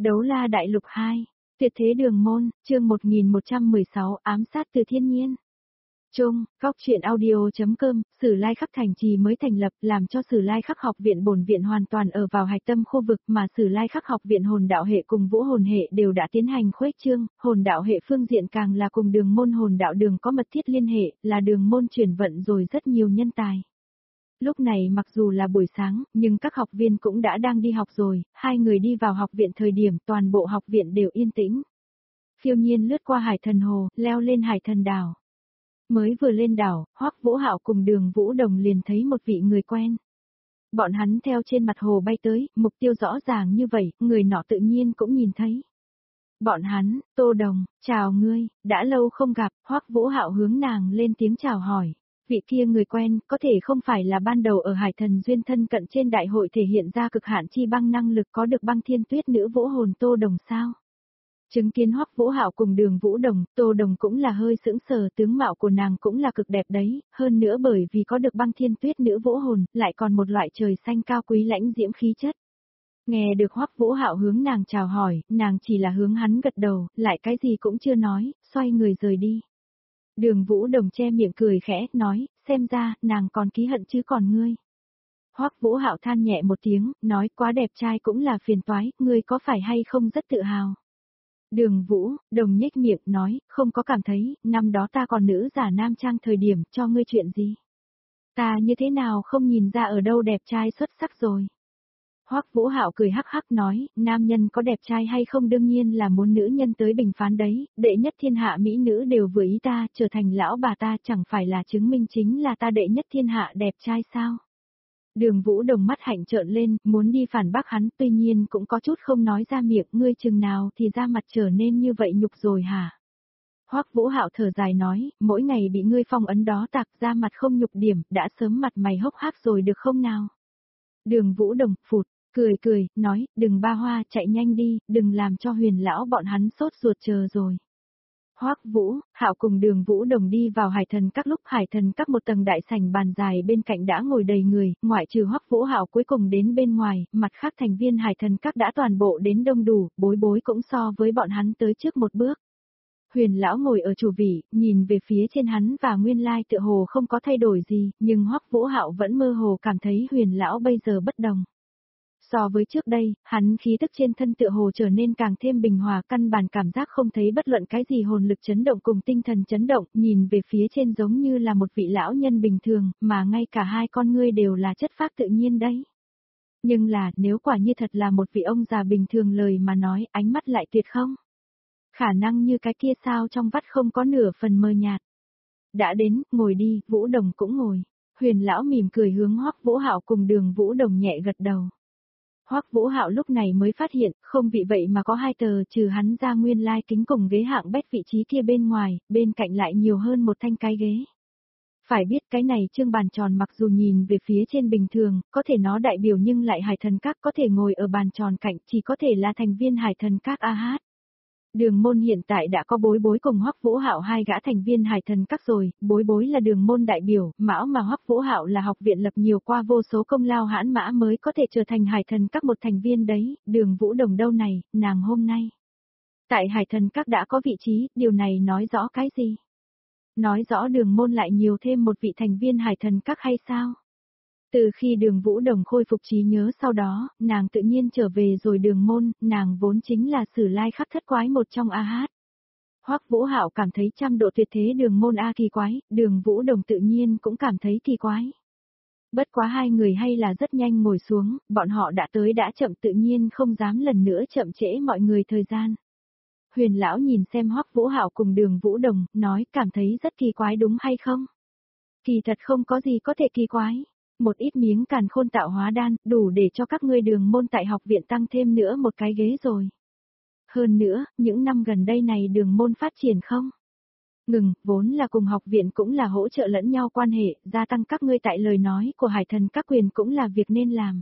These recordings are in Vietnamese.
Đấu La Đại Lục 2, Tuyệt Thế Đường Môn, chương 1116, ám sát từ thiên nhiên. Chung, góc truyện audio.com, Sử Lai Khắc thành trì mới thành lập, làm cho Sử Lai Khắc học viện bổn viện hoàn toàn ở vào hạch tâm khu vực, mà Sử Lai Khắc học viện hồn đạo hệ cùng vũ hồn hệ đều đã tiến hành khuếch trương, hồn đạo hệ phương diện càng là cùng đường môn hồn đạo đường có mật thiết liên hệ, là đường môn chuyển vận rồi rất nhiều nhân tài. Lúc này mặc dù là buổi sáng, nhưng các học viên cũng đã đang đi học rồi, hai người đi vào học viện thời điểm toàn bộ học viện đều yên tĩnh. Phiêu Nhiên lướt qua Hải Thần Hồ, leo lên Hải Thần Đảo. Mới vừa lên đảo, Hoắc Vũ Hạo cùng Đường Vũ Đồng liền thấy một vị người quen. Bọn hắn theo trên mặt hồ bay tới, mục tiêu rõ ràng như vậy, người nọ tự nhiên cũng nhìn thấy. Bọn hắn, Tô Đồng, chào ngươi, đã lâu không gặp, Hoắc Vũ Hạo hướng nàng lên tiếng chào hỏi. Vị kia người quen, có thể không phải là ban đầu ở Hải Thần Duyên thân cận trên đại hội thể hiện ra cực hạn chi băng năng lực có được băng thiên tuyết nữ vũ hồn Tô Đồng sao? Chứng kiến Hoắc Vũ Hạo cùng Đường Vũ Đồng, Tô Đồng cũng là hơi sững sờ, tướng mạo của nàng cũng là cực đẹp đấy, hơn nữa bởi vì có được băng thiên tuyết nữ vũ hồn, lại còn một loại trời xanh cao quý lãnh diễm khí chất. Nghe được Hoắc Vũ Hạo hướng nàng chào hỏi, nàng chỉ là hướng hắn gật đầu, lại cái gì cũng chưa nói, xoay người rời đi. Đường Vũ Đồng che miệng cười khẽ, nói, xem ra, nàng còn ký hận chứ còn ngươi. Hoắc Vũ Hạo than nhẹ một tiếng, nói quá đẹp trai cũng là phiền toái, ngươi có phải hay không rất tự hào. Đường Vũ Đồng nhếch miệng nói, không có cảm thấy, năm đó ta còn nữ giả nam trang thời điểm, cho ngươi chuyện gì. Ta như thế nào không nhìn ra ở đâu đẹp trai xuất sắc rồi. Hoắc Vũ Hạo cười hắc hắc nói, nam nhân có đẹp trai hay không đương nhiên là muốn nữ nhân tới bình phán đấy, đệ nhất thiên hạ mỹ nữ đều vừa ý ta, trở thành lão bà ta chẳng phải là chứng minh chính là ta đệ nhất thiên hạ đẹp trai sao. Đường Vũ Đồng mắt hạnh trợn lên, muốn đi phản bác hắn, tuy nhiên cũng có chút không nói ra miệng, ngươi chừng nào thì ra mặt trở nên như vậy nhục rồi hả? Hoắc Vũ Hạo thở dài nói, mỗi ngày bị ngươi phong ấn đó tạc ra mặt không nhục điểm, đã sớm mặt mày hốc hác rồi được không nào? Đường Vũ Đồng phụt, cười, nói, đừng ba hoa, chạy nhanh đi, đừng làm cho Huyền lão bọn hắn sốt ruột chờ rồi. Hoắc Vũ Hạo cùng Đường Vũ Đồng đi vào Hải Thần Các, lúc Hải Thần Các một tầng đại sảnh bàn dài bên cạnh đã ngồi đầy người, ngoại trừ Hoắc Vũ Hạo cuối cùng đến bên ngoài, mặt khác thành viên Hải Thần Các đã toàn bộ đến đông đủ, Bối Bối cũng so với bọn hắn tới trước một bước. Huyền lão ngồi ở chủ vị, nhìn về phía trên hắn và nguyên lai tựa hồ không có thay đổi gì, nhưng Hoắc Vũ Hạo vẫn mơ hồ cảm thấy Huyền lão bây giờ bất đồng. So với trước đây, hắn khí tức trên thân tựa hồ trở nên càng thêm bình hòa, căn bản cảm giác không thấy bất luận cái gì hồn lực chấn động cùng tinh thần chấn động, nhìn về phía trên giống như là một vị lão nhân bình thường, mà ngay cả hai con ngươi đều là chất phác tự nhiên đấy. Nhưng là, nếu quả như thật là một vị ông già bình thường lời mà nói, ánh mắt lại tuyệt không? Khả năng như cái kia sao trong vắt không có nửa phần mờ nhạt. Đã đến, ngồi đi, Vũ Đồng cũng ngồi. Huyền lão mỉm cười hướng Hoắc Vũ Hạo cùng Đường Vũ Đồng nhẹ gật đầu. Hoắc Vũ Hạo lúc này mới phát hiện, không vì vậy mà có hai tờ trừ hắn ra nguyên lai kính cùng ghế hạng bét vị trí kia bên ngoài, bên cạnh lại nhiều hơn một thanh cái ghế. Phải biết cái này trương bàn tròn mặc dù nhìn về phía trên bình thường, có thể nó đại biểu nhưng lại Hải Thần Các có thể ngồi ở bàn tròn cạnh, chỉ có thể là thành viên Hải Thần Các AH. Đường môn hiện tại đã có Bối Bối cùng Hoắc Vũ Hạo hai gã thành viên Hải Thần Các rồi, Bối Bối là đường môn đại biểu, mão mà Hoắc Vũ Hạo là học viện lập nhiều qua vô số công lao hãn mã mới có thể trở thành Hải Thần Các một thành viên đấy, Đường Vũ Đồng đâu này, nàng hôm nay. Tại Hải Thần Các đã có vị trí, điều này nói rõ cái gì? Nói rõ đường môn lại nhiều thêm một vị thành viên Hải Thần Các hay sao? Từ khi Đường Vũ Đồng khôi phục trí nhớ sau đó, nàng tự nhiên trở về rồi đường môn, nàng vốn chính là Sử Lai Khắc thất quái một trong AH. Hoắc Vũ Hạo cảm thấy trăm độ tuyệt thế đường môn A kỳ quái, Đường Vũ Đồng tự nhiên cũng cảm thấy kỳ quái. Bất quá hai người hay là rất nhanh ngồi xuống, bọn họ đã tới đã chậm tự nhiên không dám lần nữa chậm trễ mọi người thời gian. Huyền lão nhìn xem Hoắc Vũ Hạo cùng Đường Vũ Đồng, nói cảm thấy rất kỳ quái đúng hay không? Kỳ thật không có gì có thể kỳ quái. Một ít miếng càn khôn tạo hóa đan, đủ để cho các ngươi đường môn tại học viện tăng thêm nữa một cái ghế rồi. Hơn nữa, những năm gần đây này đường môn phát triển không? Ngừng, vốn là cùng học viện cũng là hỗ trợ lẫn nhau quan hệ, gia tăng các ngươi tại lời nói của Hải Thần Các quyền cũng là việc nên làm.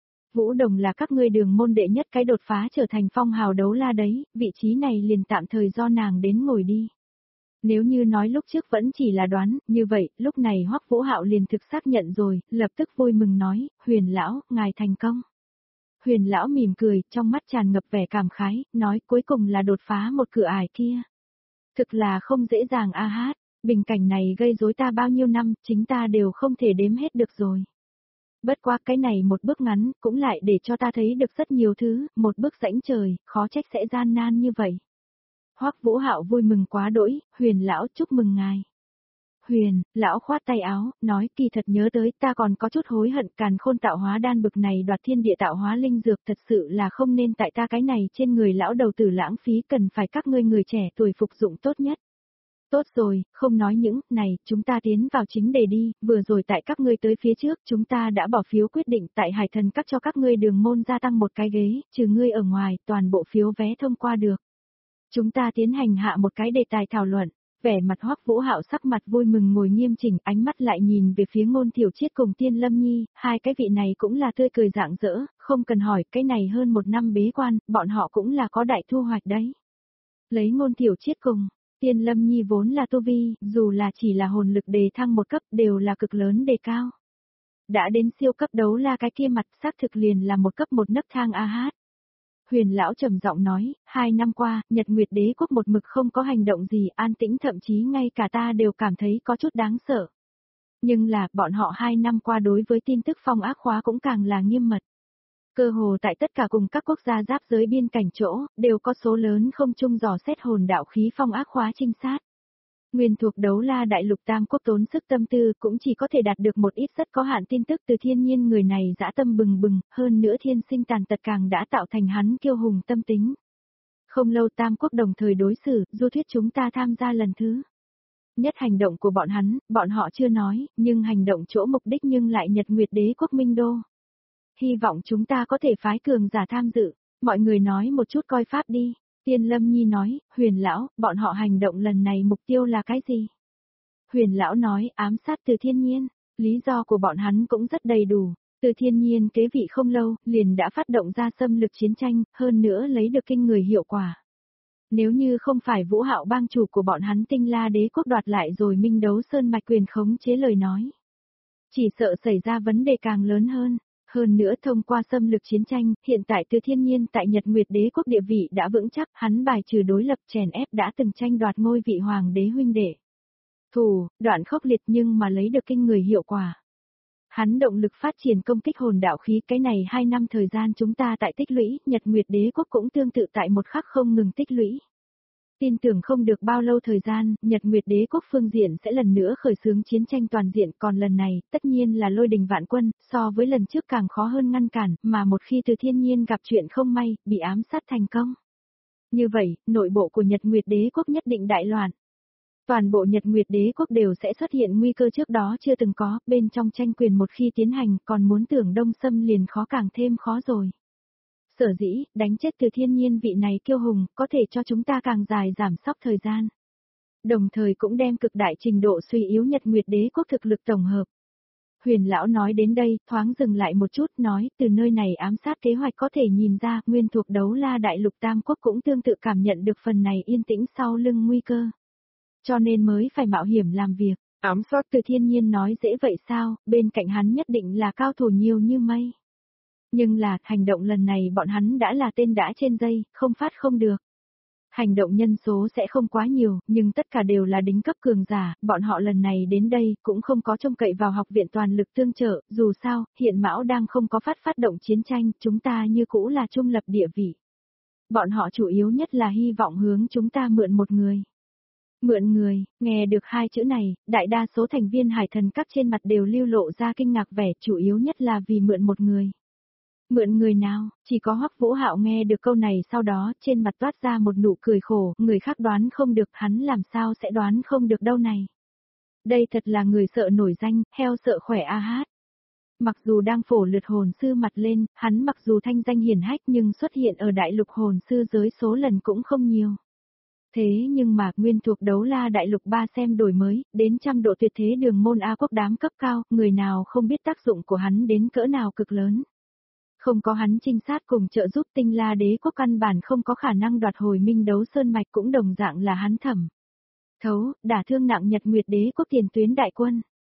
Vũ Đồng là các ngươi đường môn đệ nhất cái đột phá trở thành phong hào đấu la đấy, vị trí này liền tạm thời do nàng đến ngồi đi. Nếu như nói lúc trước vẫn chỉ là đoán, như vậy, lúc này Hoắc Vũ Hạo liền thực xác nhận rồi, lập tức vui mừng nói, Huyền lão, ngài thành công. Huyền lão mỉm cười, trong mắt tràn ngập vẻ cảm khái, nói cuối cùng là đột phá một cửa ải kia. Thực là không dễ dàng a hát, bình cảnh này gây rối ta bao nhiêu năm, chính ta đều không thể đếm hết được rồi. Bất quá cái này một bước ngắn, cũng lại để cho ta thấy được rất nhiều thứ, một bước rãnh trời, khó trách sẽ gian nan như vậy. Hoắc Vũ Hạo vui mừng quá đỗi, Huyền lão chúc mừng ngài. Huyền, lão khoát tay áo, nói kỳ thật nhớ tới ta còn có chút hối hận, càn khôn tạo hóa đan bực này đoạt thiên địa tạo hóa linh dược thật sự là không nên tại ta cái này trên người lão đầu tử lãng phí, cần phải các ngươi người trẻ tuổi phục dụng tốt nhất. Tốt rồi, không nói những này, chúng ta tiến vào chính đề đi, vừa rồi tại các ngươi tới phía trước chúng ta đã bỏ phiếu quyết định tại Hải Thần Các cho các ngươi đường môn gia tăng một cái ghế, trừ ngươi ở ngoài, toàn bộ phiếu vé thông qua được. Chúng ta tiến hành hạ một cái đề tài thảo luận. Vẻ mặt Hoắc Vũ Hạo sắc mặt vui mừng ngồi nghiêm chỉnh, ánh mắt lại nhìn về phía Ngôn Thiểu Triết cùng Tiên Lâm Nhi, hai cái vị này cũng là tươi cười rạng rỡ, không cần hỏi, cái này hơn một năm bế quan, bọn họ cũng là có đại thu hoạch đấy. Lấy Ngôn Thiểu Triết cùng Tiên Lâm Nhi vốn là tu vi, dù là chỉ là hồn lực đề thăng một cấp đều là cực lớn đề cao. Đã đến siêu cấp đấu la cái kia mặt xác thực liền là một cấp một nấc thang a hát. Huyền lão trầm giọng nói, 2 năm qua, Nhật Nguyệt Đế quốc một mực không có hành động gì, an tĩnh, thậm chí ngay cả ta đều cảm thấy có chút đáng sợ. Nhưng là, bọn họ 2 năm qua đối với tin tức phong ác khóa cũng càng là nghiêm mật. Cơ hồ tại tất cả cùng các quốc gia giáp giới biên cảnh chỗ, đều có số lớn không chung dò xét hồn đạo khí phong ác khóa trinh sát. Nguyên thuộc đấu la đại lục tam quốc tốn sức tâm tư cũng chỉ có thể đạt được một ít rất có hạn tin tức từ thiên nhiên, người này dã tâm bừng bừng, hơn nữa thiên sinh tàn tật càng đã tạo thành hắn kiêu hùng tâm tính. Không lâu tam quốc đồng thời đối xử, du thuyết chúng ta tham gia lần thứ nhất hành động của bọn họ chưa nói, nhưng hành động chỗ mục đích nhưng lại Nhật Nguyệt Đế quốc Minh Đô. Hy vọng chúng ta có thể phái cường giả tham dự, mọi người nói một chút coi pháp đi. Tiên Lâm Nhi nói, Huyền lão, bọn họ hành động lần này mục tiêu là cái gì? Huyền lão nói, ám sát Từ Thiên Nhiên, lý do của bọn hắn cũng rất đầy đủ. Từ Thiên Nhiên kế vị không lâu, liền đã phát động ra xâm lược chiến tranh, hơn nữa lấy được kinh người hiệu quả. Nếu như không phải Vũ Hạo bang chủ của bọn hắn Tinh La Đế quốc đoạt lại rồi Minh Đấu Sơn mạch quyền khống chế lời nói, chỉ sợ xảy ra vấn đề càng lớn hơn. Hơn nữa thông qua xâm lược chiến tranh, hiện tại Từ Thiên Nhiên tại Nhật Nguyệt Đế quốc địa vị đã vững chắc, hắn bài trừ đối lập chèn ép đã từng tranh đoạt ngôi vị hoàng đế huynh đệ. Đoạn khốc liệt nhưng mà lấy được kinh người hiệu quả. Hắn động lực phát triển công kích hồn đạo khí, cái này 2 năm thời gian chúng ta tại tích lũy, Nhật Nguyệt Đế quốc cũng tương tự tại một khắc không ngừng tích lũy. Tin tưởng không được bao lâu thời gian, Nhật Nguyệt Đế quốc phương diện sẽ lần nữa khởi xướng chiến tranh toàn diện, còn lần này, tất nhiên là lôi đình vạn quân, so với lần trước càng khó hơn ngăn cản, mà một khi Từ Thiên Nhiên gặp chuyện không may, bị ám sát thành công. Như vậy, nội bộ của Nhật Nguyệt Đế quốc nhất định đại loạn. Toàn bộ Nhật Nguyệt Đế quốc đều sẽ xuất hiện nguy cơ trước đó chưa từng có, bên trong tranh quyền một khi tiến hành, còn muốn tưởng đông xâm liền khó càng thêm khó rồi. Sở dĩ, đánh chết Từ Thiên Nhiên vị này kiêu hùng, có thể cho chúng ta càng dài giảm sóc thời gian. Đồng thời cũng đem cực đại trình độ suy yếu Nhật Nguyệt Đế quốc thực lực tổng hợp. Huyền lão nói đến đây, thoáng dừng lại một chút, nói, từ nơi này ám sát kế hoạch có thể nhìn ra, nguyên thuộc đấu la đại lục tam quốc cũng tương tự cảm nhận được phần này yên tĩnh sau lưng nguy cơ. Cho nên mới phải mạo hiểm làm việc. Ám sát Từ Thiên Nhiên nói dễ vậy sao, bên cạnh hắn nhất định là cao thủ nhiều như mây. Nhưng là, hành động lần này bọn hắn đã là tên đã trên dây, không phát không được. Hành động nhân số sẽ không quá nhiều, nhưng tất cả đều là đỉnh cấp cường giả, bọn họ lần này đến đây cũng không có trông cậy vào học viện toàn lực tương trợ, dù sao, hiện Mão đang không có phát động chiến tranh, chúng ta như cũ là trung lập địa vị. Bọn họ chủ yếu nhất là hy vọng hướng chúng ta mượn một người. Mượn người, nghe được hai chữ này, đại đa số thành viên Hải Thần Các trên mặt đều lưu lộ ra kinh ngạc vẻ, chủ yếu nhất là vì mượn một người. Mượn người nào, chỉ có Hoắc Vũ Hạo nghe được câu này sau đó, trên mặt toát ra một nụ cười khổ, người khác đoán không được, hắn làm sao sẽ đoán không được đâu này. Đây thật là người sợ nổi danh, heo sợ khỏe a hát. Mặc dù đang phổ lượt hồn sư mặt lên, hắn mặc dù thanh danh hiển hách nhưng xuất hiện ở đại lục hồn sư giới số lần cũng không nhiều. Thế nhưng mà, nguyên thuộc đấu la đại lục 3 xem đổi mới, đến trăm độ tuyệt thế đường môn A quốc đám cấp cao, người nào không biết tác dụng của hắn đến cỡ nào cực lớn. Không có hắn trinh sát cùng trợ giúp Tinh La Đế quốc căn bản không có khả năng đoạt hồi Minh Đấu Sơn mạch, cũng đồng dạng là hắn thẩm thấu, đả thương nặng Nhật Nguyệt Đế quốc tiền tuyến đại quân.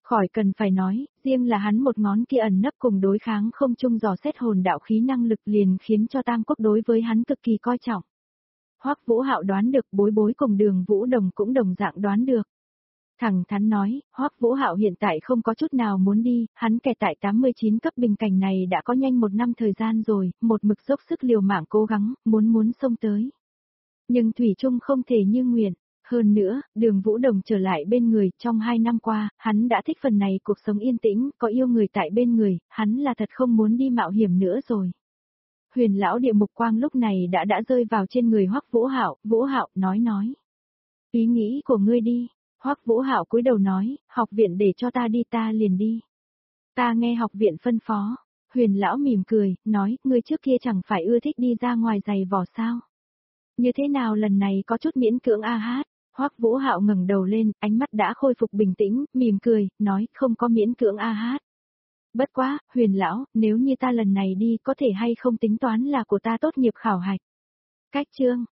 Khỏi cần phải nói, riêng là hắn một ngón kia ẩn nấp cùng đối kháng không chung dò xét hồn đạo khí năng lực liền khiến cho Tam Quốc đối với hắn cực kỳ coi trọng. Hoắc Vũ Hạo đoán được, Bối Bối cùng Đường Vũ Đồng cũng đồng dạng đoán được. Thẳng thắn nói, Hoắc Vũ Hạo hiện tại không có chút nào muốn đi, hắn kẹt tại 89 cấp bình cảnh này đã có nhanh 1 năm thời gian rồi, một mực dốc sức liều mạng cố gắng, muốn xông tới. Nhưng thủy chung không thể như nguyện. Hơn nữa, Đường Vũ Đồng trở lại bên người, trong 2 năm qua, hắn đã thích phần này cuộc sống yên tĩnh, có yêu người tại bên người, hắn là thật không muốn đi mạo hiểm nữa rồi. Huyền lão địa mục quang lúc này đã rơi vào trên người Hoắc Vũ Hạo nói. Ý nghĩ của ngươi đi. Hoắc Vũ Hạo cúi đầu nói, học viện để cho ta đi ta liền đi. Ta nghe học viện phân phó. Huyền lão mỉm cười, nói, ngươi trước kia chẳng phải ưa thích đi ra ngoài giày vò sao. Như thế nào lần này có chút miễn cưỡng a hát. Hoắc Vũ Hạo ngẩng đầu lên, ánh mắt đã khôi phục bình tĩnh, mỉm cười, nói, không có miễn cưỡng a hát. Bất quá, Huyền lão, nếu như ta lần này đi có thể hay không tính toán là của ta tốt nghiệp khảo hạch. Cách chương